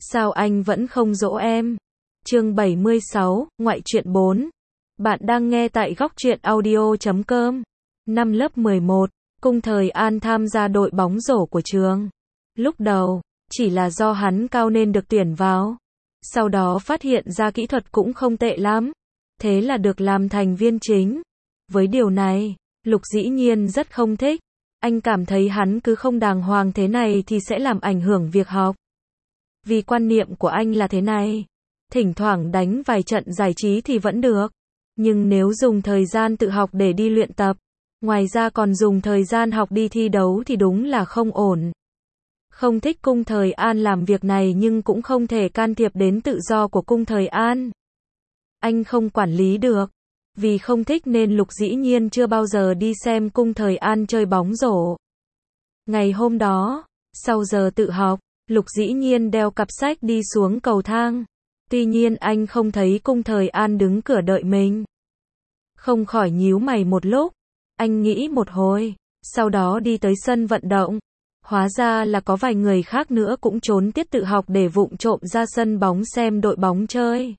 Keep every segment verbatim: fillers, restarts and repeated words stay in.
Sao anh vẫn không dỗ em? Chương bảy mươi sáu, ngoại truyện bốn. Bạn đang nghe tại góc truyện audio chấm com. Năm lớp mười một, Cung Thời An tham gia đội bóng rổ của trường. Lúc đầu, chỉ là do hắn cao nên được tuyển vào. Sau đó phát hiện ra kỹ thuật cũng không tệ lắm. Thế là được làm thành viên chính. Với điều này, Lục dĩ nhiên rất không thích. Anh cảm thấy hắn cứ không đàng hoàng thế này thì sẽ làm ảnh hưởng việc học. Vì quan niệm của anh là thế này. Thỉnh thoảng đánh vài trận giải trí thì vẫn được. Nhưng nếu dùng thời gian tự học để đi luyện tập, ngoài ra còn dùng thời gian học đi thi đấu thì đúng là không ổn. Không thích Cung Thời An làm việc này nhưng cũng không thể can thiệp đến tự do của Cung Thời An. Anh không quản lý được. Vì không thích nên Lục dĩ nhiên chưa bao giờ đi xem Cung Thời An chơi bóng rổ. Ngày hôm đó, sau giờ tự học, Lục dĩ nhiên đeo cặp sách đi xuống cầu thang. Tuy nhiên anh không thấy Cung Thời An đứng cửa đợi mình. Không khỏi nhíu mày một lúc. Anh nghĩ một hồi, sau đó đi tới sân vận động. Hóa ra là có vài người khác nữa cũng trốn tiết tự học để vụng trộm ra sân bóng xem đội bóng chơi.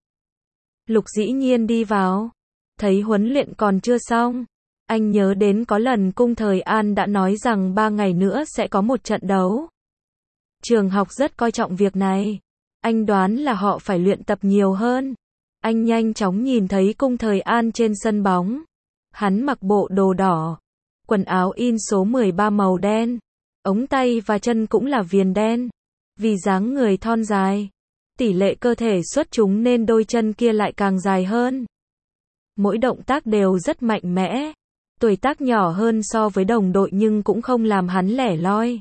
Lục dĩ nhiên đi vào. Thấy huấn luyện còn chưa xong. Anh nhớ đến có lần Cung Thời An đã nói rằng ba ngày nữa sẽ có một trận đấu. Trường học rất coi trọng việc này. Anh đoán là họ phải luyện tập nhiều hơn. Anh nhanh chóng nhìn thấy Cung Thời An trên sân bóng. Hắn mặc bộ đồ đỏ. Quần áo in số mười ba màu đen. Ống tay và chân cũng là viền đen. Vì dáng người thon dài, tỷ lệ cơ thể xuất chúng nên đôi chân kia lại càng dài hơn. Mỗi động tác đều rất mạnh mẽ. Tuổi tác nhỏ hơn so với đồng đội nhưng cũng không làm hắn lẻ loi.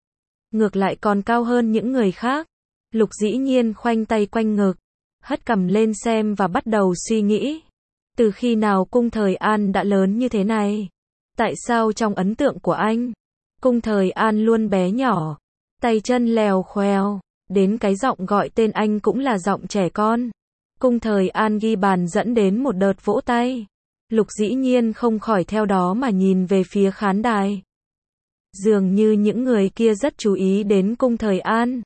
Ngược lại còn cao hơn những người khác. Lục dĩ nhiên khoanh tay quanh ngực, hất cằm lên xem và bắt đầu suy nghĩ. Từ khi nào Cung Thời An đã lớn như thế này? Tại sao trong ấn tượng của anh, Cung Thời An luôn bé nhỏ, tay chân lèo khoèo, đến cái giọng gọi tên anh cũng là giọng trẻ con. Cung Thời An ghi bàn dẫn đến một đợt vỗ tay. Lục dĩ nhiên không khỏi theo đó mà nhìn về phía khán đài. Dường như những người kia rất chú ý đến Cung Thời An.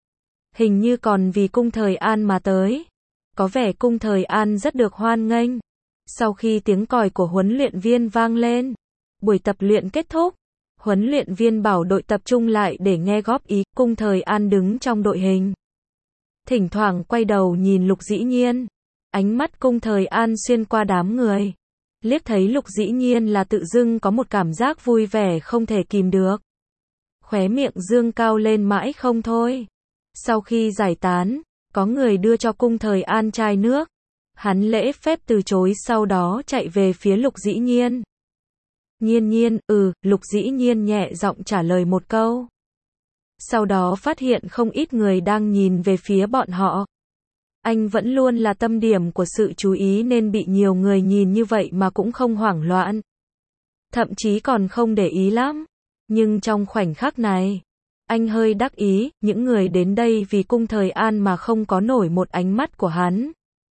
Hình như còn vì Cung Thời An mà tới. Có vẻ Cung Thời An rất được hoan nghênh. Sau khi tiếng còi của huấn luyện viên vang lên, buổi tập luyện kết thúc. Huấn luyện viên bảo đội tập trung lại để nghe góp ý. Cung Thời An đứng trong đội hình. Thỉnh thoảng quay đầu nhìn Lục dĩ nhiên. Ánh mắt Cung Thời An xuyên qua đám người. Liếc thấy Lục dĩ nhiên là tự dưng có một cảm giác vui vẻ không thể kìm được. Khóe miệng dương cao lên mãi không thôi. Sau khi giải tán, có người đưa cho Cung Thời An chai nước. Hắn lễ phép từ chối sau đó chạy về phía Lục dĩ nhiên. Nhiên nhiên, ừ, Lục dĩ nhiên nhẹ giọng trả lời một câu. Sau đó phát hiện không ít người đang nhìn về phía bọn họ. Anh vẫn luôn là tâm điểm của sự chú ý nên bị nhiều người nhìn như vậy mà cũng không hoảng loạn. Thậm chí còn không để ý lắm. Nhưng trong khoảnh khắc này, anh hơi đắc ý, những người đến đây vì Cung Thời An mà không có nổi một ánh mắt của hắn.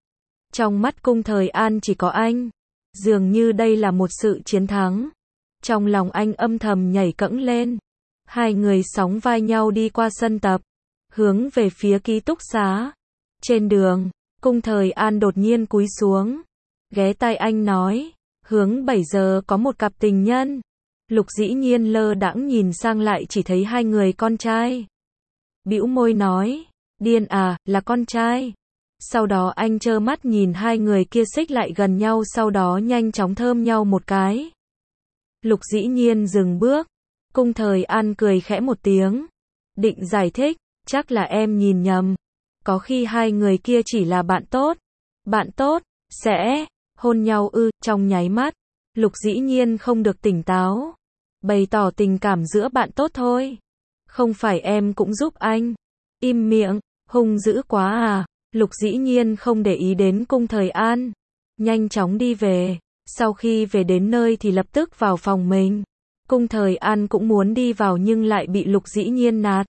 Trong mắt Cung Thời An chỉ có anh. Dường như đây là một sự chiến thắng. Trong lòng anh âm thầm nhảy cẫng lên. Hai người sóng vai nhau đi qua sân tập, hướng về phía ký túc xá. Trên đường, Cung Thời An đột nhiên cúi xuống, ghé tai anh nói, hướng bảy giờ có một cặp tình nhân. Lục dĩ nhiên lơ đãng nhìn sang lại chỉ thấy hai người con trai. Bĩu môi nói, điên à, là con trai. Sau đó anh trơ mắt nhìn hai người kia xích lại gần nhau sau đó nhanh chóng thơm nhau một cái. Lục dĩ nhiên dừng bước. Cung Thời An cười khẽ một tiếng. Định giải thích, chắc là em nhìn nhầm. Có khi hai người kia chỉ là bạn tốt. Bạn tốt, sẽ hôn nhau ư, trong nháy mắt. Lục dĩ nhiên không được tỉnh táo. Bày tỏ tình cảm giữa bạn tốt thôi. Không phải em cũng giúp anh. Im miệng, hung dữ quá à. Lục dĩ nhiên không để ý đến Cung Thời An. Nhanh chóng đi về. Sau khi về đến nơi thì lập tức vào phòng mình. Cung Thời An cũng muốn đi vào nhưng lại bị Lục dĩ nhiên nạt.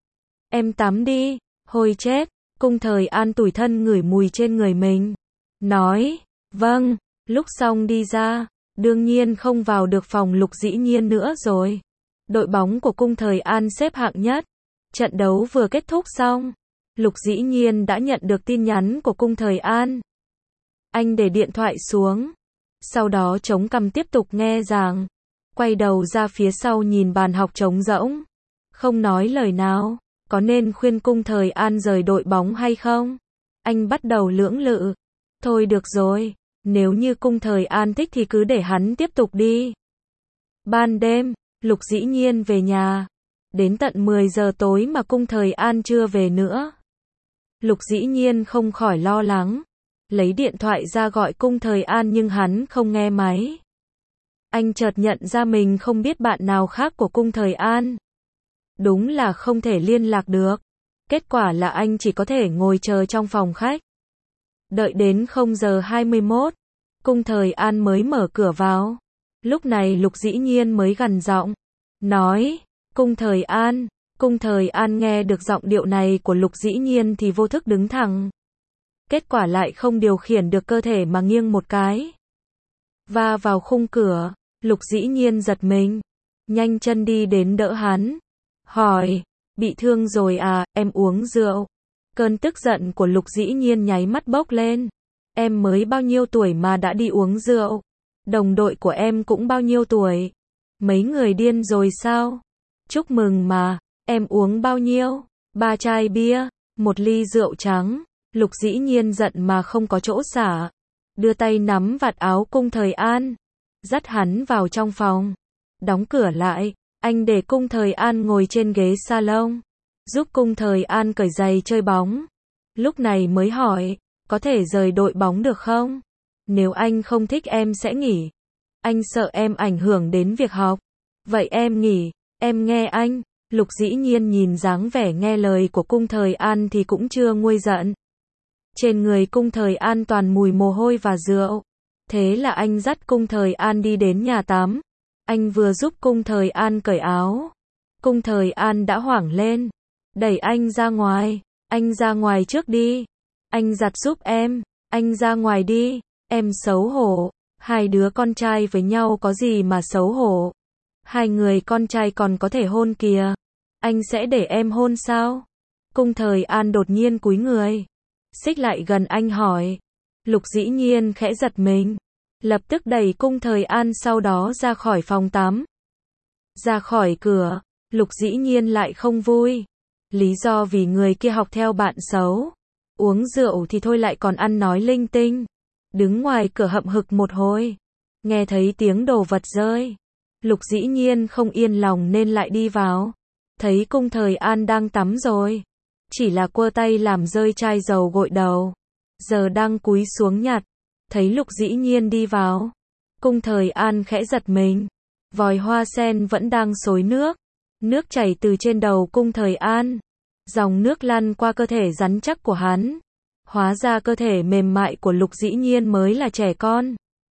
Em tắm đi, hôi chết. Cung Thời An tủi thân ngửi mùi trên người mình. Nói, vâng, lúc xong đi ra. Đương nhiên không vào được phòng Lục dĩ nhiên nữa rồi. Đội bóng của Cung Thời An xếp hạng nhất. Trận đấu vừa kết thúc xong. Lục Dĩ Nhiên đã nhận được tin nhắn của Cung Thời An. Anh để điện thoại xuống, sau đó chống cằm tiếp tục nghe giảng, quay đầu ra phía sau nhìn bàn học trống rỗng, không nói lời nào. Có nên khuyên Cung Thời An rời đội bóng hay không? Anh bắt đầu lưỡng lự. Thôi được rồi, nếu như Cung Thời An thích thì cứ để hắn tiếp tục đi. Ban đêm, Lục Dĩ Nhiên về nhà. Đến tận mười giờ tối mà Cung Thời An chưa về nữa. Lục Dĩ Nhiên không khỏi lo lắng. Lấy điện thoại ra gọi Cung Thời An nhưng hắn không nghe máy. Anh chợt nhận ra mình không biết bạn nào khác của Cung Thời An. Đúng là không thể liên lạc được. Kết quả là anh chỉ có thể ngồi chờ trong phòng khách. Đợi đến không giờ hai mươi mốt, Cung Thời An mới mở cửa vào. Lúc này Lục Dĩ Nhiên mới gằn giọng, nói, Cung Thời An. Cung Thời An nghe được giọng điệu này của Lục Dĩ Nhiên thì vô thức đứng thẳng. Kết quả lại không điều khiển được cơ thể mà nghiêng một cái. Va vào khung cửa, Lục Dĩ Nhiên giật mình. Nhanh chân đi đến đỡ hắn. Hỏi, bị thương rồi à, em uống rượu. Cơn tức giận của Lục Dĩ Nhiên nháy mắt bốc lên. Em mới bao nhiêu tuổi mà đã đi uống rượu. Đồng đội của em cũng bao nhiêu tuổi. Mấy người điên rồi sao? Chúc mừng mà, em uống bao nhiêu? Ba chai bia, một ly rượu trắng. Lục Dĩ Nhiên giận mà không có chỗ xả. Đưa tay nắm vạt áo Cung Thời An. Dắt hắn vào trong phòng. Đóng cửa lại. Anh để Cung Thời An ngồi trên ghế salon. Giúp Cung Thời An cởi giày chơi bóng. Lúc này mới hỏi, có thể rời đội bóng được không? Nếu anh không thích em sẽ nghỉ. Anh sợ em ảnh hưởng đến việc học. Vậy em nghỉ, em nghe anh. Lục Dĩ Nhiên nhìn dáng vẻ nghe lời của Cung Thời An thì cũng chưa nguôi giận. Trên người Cung Thời An toàn mùi mồ hôi và rượu. Thế là anh dắt Cung Thời An đi đến nhà tắm. Anh vừa giúp Cung Thời An cởi áo. Cung Thời An đã hoảng lên. Đẩy anh ra ngoài. Anh ra ngoài trước đi. Anh giặt giúp em. Anh ra ngoài đi. Em xấu hổ. Hai đứa con trai với nhau có gì mà xấu hổ. Hai người con trai còn có thể hôn kìa. Anh sẽ để em hôn sao? Cung Thời An đột nhiên cúi người. Xích lại gần anh hỏi. Lục Dĩ Nhiên khẽ giật mình. Lập tức đẩy Cung Thời An sau đó ra khỏi phòng tắm. Ra khỏi cửa, Lục Dĩ Nhiên lại không vui. Lý do vì người kia học theo bạn xấu. Uống rượu thì thôi lại còn ăn nói linh tinh. Đứng ngoài cửa hậm hực một hồi. Nghe thấy tiếng đồ vật rơi. Lục Dĩ Nhiên không yên lòng nên lại đi vào. Thấy Cung Thời An đang tắm rồi. Chỉ là quơ tay làm rơi chai dầu gội đầu. Giờ đang cúi xuống nhặt. Thấy Lục Dĩ Nhiên đi vào. Cung Thời An khẽ giật mình. Vòi hoa sen vẫn đang xối nước. Nước chảy từ trên đầu Cung Thời An. Dòng nước lăn qua cơ thể rắn chắc của hắn. Hóa ra cơ thể mềm mại của Lục Dĩ Nhiên mới là trẻ con.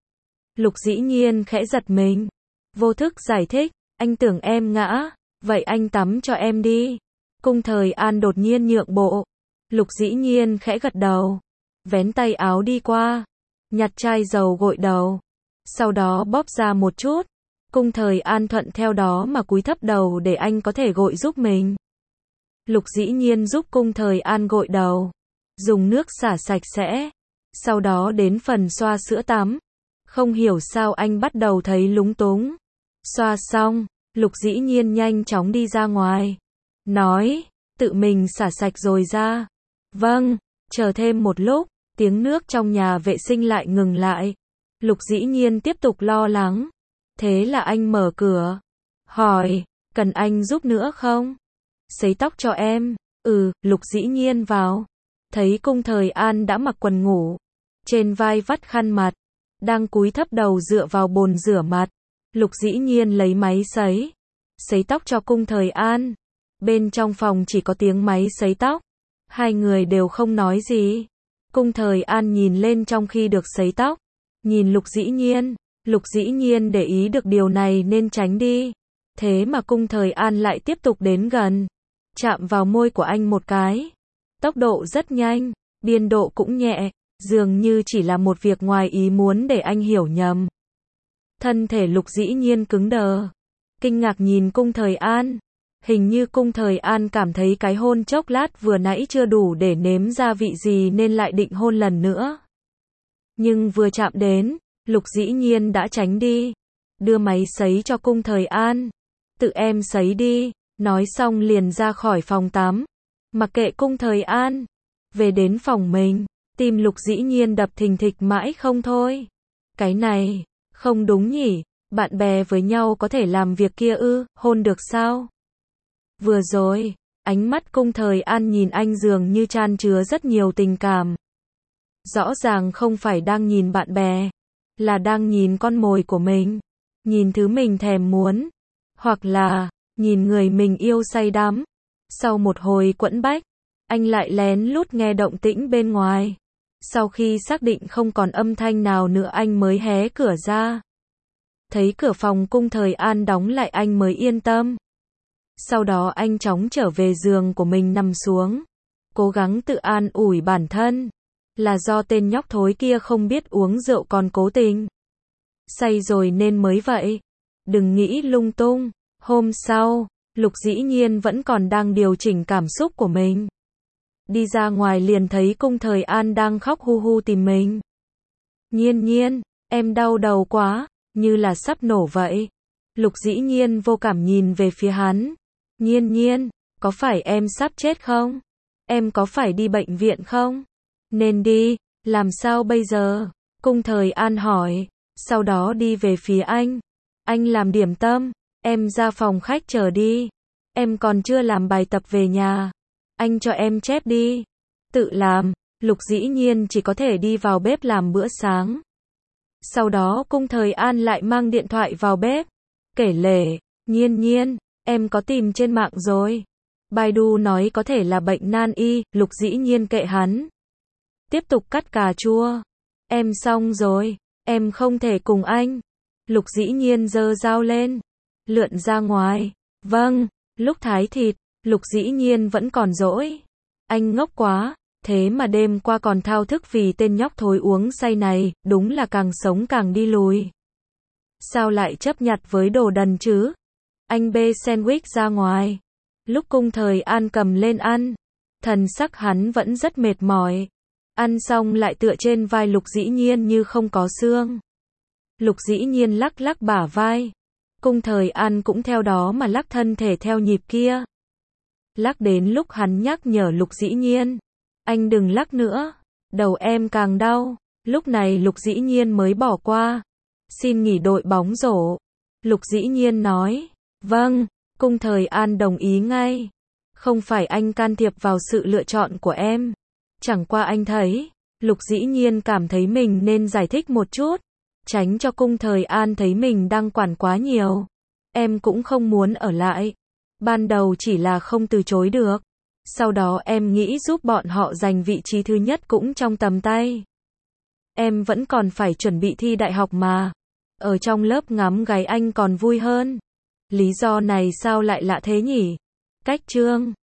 Lục Dĩ Nhiên khẽ giật mình. Vô thức giải thích. Anh tưởng em ngã. Vậy anh tắm cho em đi. Cung Thời An đột nhiên nhượng bộ. Lục Dĩ Nhiên khẽ gật đầu. Vén tay áo đi qua. Nhặt chai dầu gội đầu. Sau đó bóp ra một chút. Cung Thời An thuận theo đó mà cúi thấp đầu để anh có thể gội giúp mình. Lục Dĩ Nhiên giúp Cung Thời An gội đầu. Dùng nước xả sạch sẽ. Sau đó đến phần xoa sữa tắm. Không hiểu sao anh bắt đầu thấy lúng túng. Xoa xong, Lục Dĩ Nhiên nhanh chóng đi ra ngoài. Nói, tự mình xả sạch rồi ra. Vâng, chờ thêm một lúc, tiếng nước trong nhà vệ sinh lại ngừng lại. Lục Dĩ Nhiên tiếp tục lo lắng. Thế là anh mở cửa. Hỏi, cần anh giúp nữa không? Sấy tóc cho em. Ừ, Lục Dĩ Nhiên vào. Thấy Cung Thời An đã mặc quần ngủ. Trên vai vắt khăn mặt. Đang cúi thấp đầu dựa vào bồn rửa mặt. Lục Dĩ Nhiên lấy máy sấy. Sấy tóc cho Cung Thời An. Bên trong phòng chỉ có tiếng máy sấy tóc. Hai người đều không nói gì. Cung Thời An nhìn lên trong khi được sấy tóc. Nhìn Lục Dĩ Nhiên. Lục Dĩ Nhiên để ý được điều này nên tránh đi. Thế mà Cung Thời An lại tiếp tục đến gần. Chạm vào môi của anh một cái. Tốc độ rất nhanh. Biên độ cũng nhẹ. Dường như chỉ là một việc ngoài ý muốn để anh hiểu nhầm. Thân thể Lục Dĩ Nhiên cứng đờ. Kinh ngạc nhìn Cung Thời An. Hình như Cung Thời An cảm thấy cái hôn chốc lát vừa nãy chưa đủ để nếm gia vị gì nên lại định hôn lần nữa. Nhưng vừa chạm đến, Lục Dĩ Nhiên đã tránh đi, đưa máy sấy cho Cung Thời An. Tự em sấy đi, nói xong liền ra khỏi phòng tắm, mặc kệ Cung Thời An. Về đến phòng mình, tim Lục Dĩ Nhiên đập thình thịch mãi không thôi. Cái này, không đúng nhỉ, bạn bè với nhau có thể làm việc kia ư, hôn được sao? Vừa rồi, ánh mắt Cung Thời An nhìn anh dường như chan chứa rất nhiều tình cảm. Rõ ràng không phải đang nhìn bạn bè, là đang nhìn con mồi của mình, nhìn thứ mình thèm muốn, hoặc là nhìn người mình yêu say đắm. Sau một hồi quẫn bách, anh lại lén lút nghe động tĩnh bên ngoài. Sau khi xác định không còn âm thanh nào nữa anh mới hé cửa ra. Thấy cửa phòng Cung Thời An đóng lại anh mới yên tâm. Sau đó anh chóng trở về giường của mình nằm xuống, cố gắng tự an ủi bản thân, là do tên nhóc thối kia không biết uống rượu còn cố tình. Say rồi nên mới vậy. Đừng nghĩ lung tung. Hôm sau, Lục Dĩ Nhiên vẫn còn đang điều chỉnh cảm xúc của mình. Đi ra ngoài liền thấy Cung Thời An đang khóc hu hu tìm mình. Nhiên Nhiên, em đau đầu quá, như là sắp nổ vậy. Lục Dĩ Nhiên vô cảm nhìn về phía hắn. Nhiên Nhiên, có phải em sắp chết không? Em có phải đi bệnh viện không? Nên đi, làm sao bây giờ? Cung Thời An hỏi, sau đó đi về phía anh. Anh làm điểm tâm, em ra phòng khách chờ đi. Em còn chưa làm bài tập về nhà. Anh cho em chép đi. Tự làm, Lục Dĩ Nhiên chỉ có thể đi vào bếp làm bữa sáng. Sau đó Cung Thời An lại mang điện thoại vào bếp. Kể lể, Nhiên Nhiên, em có tìm trên mạng rồi. Baidu nói có thể là bệnh nan y, Lục Dĩ Nhiên kệ hắn. Tiếp tục cắt cà chua. Em xong rồi, em không thể cùng anh. Lục Dĩ Nhiên giơ dao lên, lượn ra ngoài. Vâng, lúc thái thịt, Lục Dĩ Nhiên vẫn còn dỗi. Anh ngốc quá, thế mà đêm qua còn thao thức vì tên nhóc thối uống say này, đúng là càng sống càng đi lùi. Sao lại chấp nhặt với đồ đần chứ? Anh bê sandwich ra ngoài. Lúc Cung Thời An cầm lên ăn, thần sắc hắn vẫn rất mệt mỏi. Ăn xong lại tựa trên vai Lục Dĩ Nhiên như không có xương. Lục Dĩ Nhiên lắc lắc bả vai. Cung Thời An cũng theo đó mà lắc thân thể theo nhịp kia. Lắc đến lúc hắn nhắc nhở Lục Dĩ Nhiên. Anh đừng lắc nữa, đầu em càng đau. Lúc này Lục Dĩ Nhiên mới bỏ qua. Xin nghỉ đội bóng rổ. Lục Dĩ Nhiên nói. Vâng, Cung Thời An đồng ý ngay. Không phải anh can thiệp vào sự lựa chọn của em. Chẳng qua anh thấy, Lục Dĩ Nhiên cảm thấy mình nên giải thích một chút, tránh cho Cung Thời An thấy mình đang quản quá nhiều. Em cũng không muốn ở lại. Ban đầu chỉ là không từ chối được. Sau đó em nghĩ giúp bọn họ giành vị trí thứ nhất cũng trong tầm tay. Em vẫn còn phải chuẩn bị thi đại học mà. Ở trong lớp ngắm gái anh còn vui hơn. Lý do này sao lại lạ thế nhỉ? Cách chương